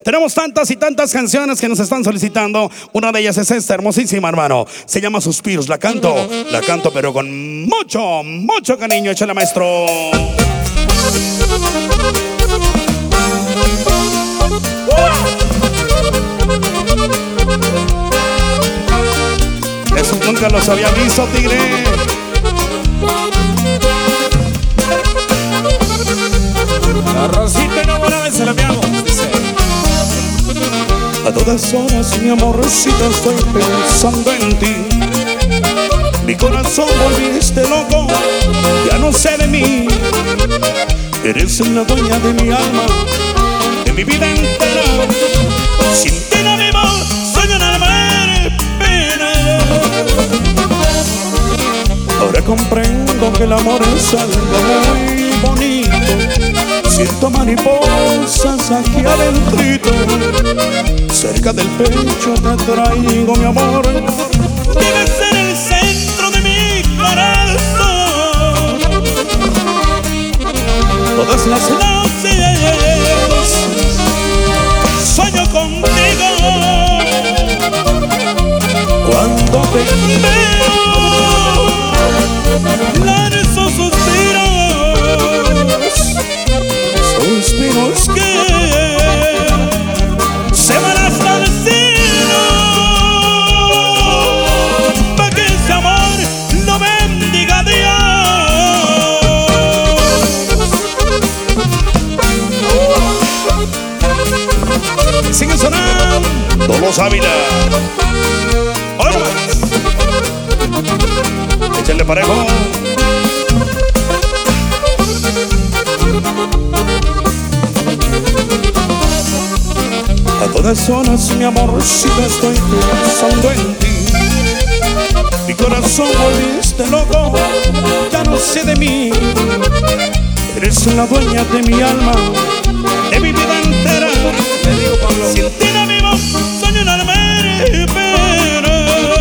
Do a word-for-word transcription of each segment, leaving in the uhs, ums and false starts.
Tenemos tantas y tantas canciones que nos están solicitando. Una de ellas es esta hermosísima, hermano. Se llama Suspiros. La canto, la canto pero con mucho, mucho cariño. Échale, maestro. Eso nunca los había visto, tigre. La Rosita enamorada se la piamos, dice. A todas horas, mi amorcita, estoy pensando en ti. Mi corazón volviste loco, ya no sé de mí. Eres la dueña de mi alma, de mi vida entera. Sin ti no vivo, soy una mujer pena. Ahora comprendo que el amor es algo muy bonito. Siento mariposas aquí adentrito. Cerca del pecho te traigo, mi amor. Vives en el centro de mi corazón. Todas las noches sueño contigo. Cuando te veo, lanzo suspiros. Suspiros que se van hasta el cielo, pa' que ese amor lo bendiga Dios. Sigue sonando los Ávila. Ahora más. Échale parejo. A todas horas, mi amorcita, estoy pensando en ti. Mi corazón volviste loco, ya no sé de mí. Eres la dueña de mi alma, de mi vida entera. Sin ti no vivo, soy una pena.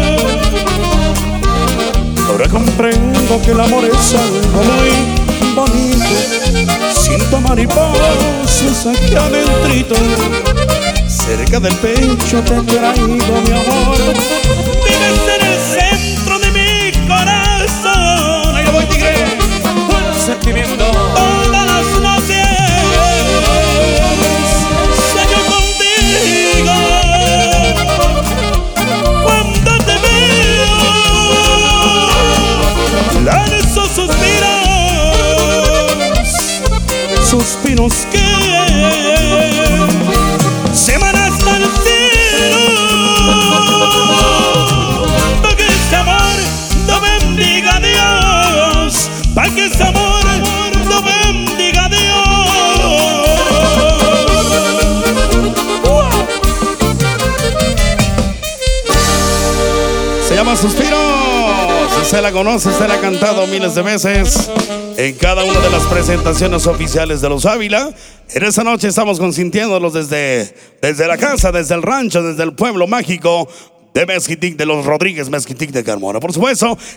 Ahora comprendo que el amor es algo muy bonito. Siento mariposas aquí adentrito. Cerca del pecho te traigo, mi amor. Vives en el centro de mi corazón. Ahí voy, tigre. Buen sentimiento. Todas las noches sueño contigo. Cuando te veo, lanzo suspiros. Suspiros que se van hasta el cielo, pa' que ese amor lo bendiga Dios, pa' que ese amor lo bendiga Dios. Se llama Suspiros. Se la conoce, se la ha cantado miles de veces en cada una de las presentaciones oficiales de los Ávila. En esta noche estamos consintiéndolos desde, desde la casa, desde el rancho, desde el pueblo mágico de Mezquitic, de los Rodríguez Mezquitic de Carmona. Por supuesto,